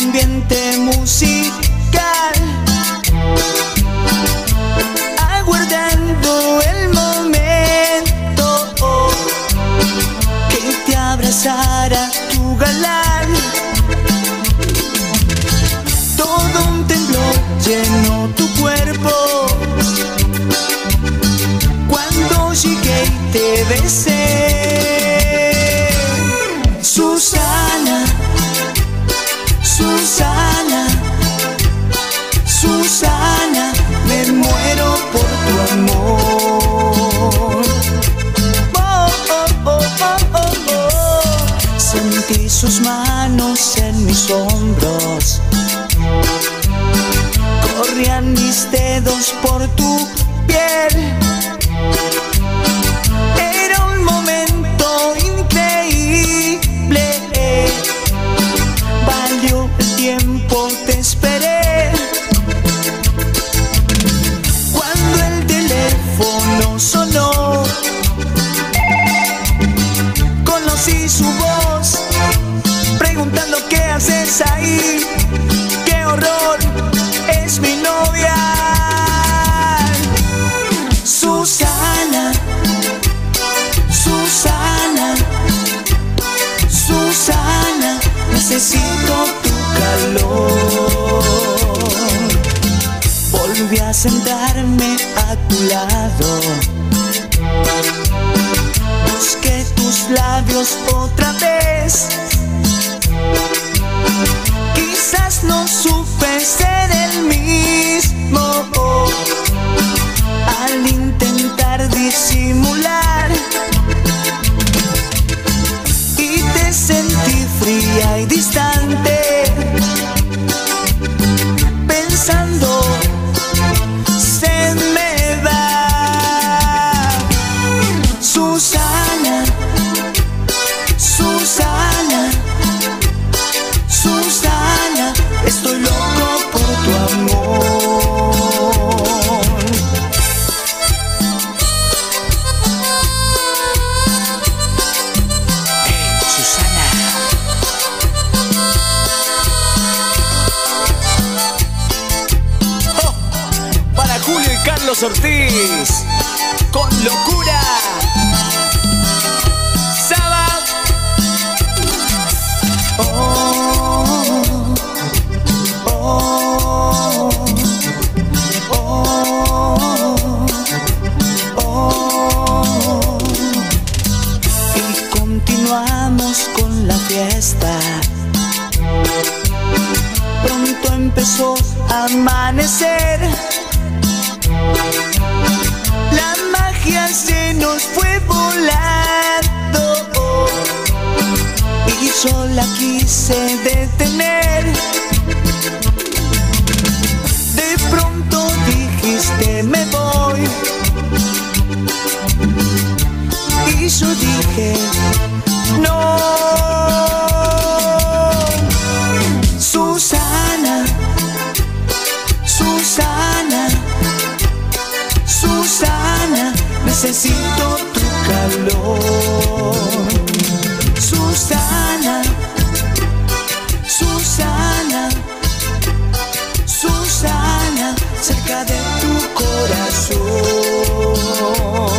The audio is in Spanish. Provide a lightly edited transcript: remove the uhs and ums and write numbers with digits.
ambiente musical, aguardando el momento que te abrazara tu galán. Todo un temblor llenó tu cuerpo cuando llegué y te besé. Susana, Susana, Susana, me muero por tu amor. Oh, oh, oh, oh, oh, oh. Sentí sus manos en mis hombros, corrían mis dedos por tu piel. Era un momento increíble, valió el tiempo, te esperé. Cuando el teléfono sonó, conocí su voz, preguntando qué haces ahí. ¡Qué horror! Es mi novia. Susana, Susana, Susana, necesito tu calor. Volví a sentarme a tu lado, busqué tus labios otra vez. Quizás no supe ser el mismo al intentar disimular, y te sentí fría y distante, pensando se me va. Susana, Susana, Susana, estoy loco por tu amor. Hey, Susana. Oh, para Julio y Carlos Ortiz, con locura. Saba. Y continuamos con la fiesta. Pronto empezó a amanecer, la magia se nos fue volando y yo la quise detener. De pronto dijiste me voy, y yo dije no. Susana, Susana, Susana, necesito tu calor. Susana, Susana, Susana, cerca de tu corazón.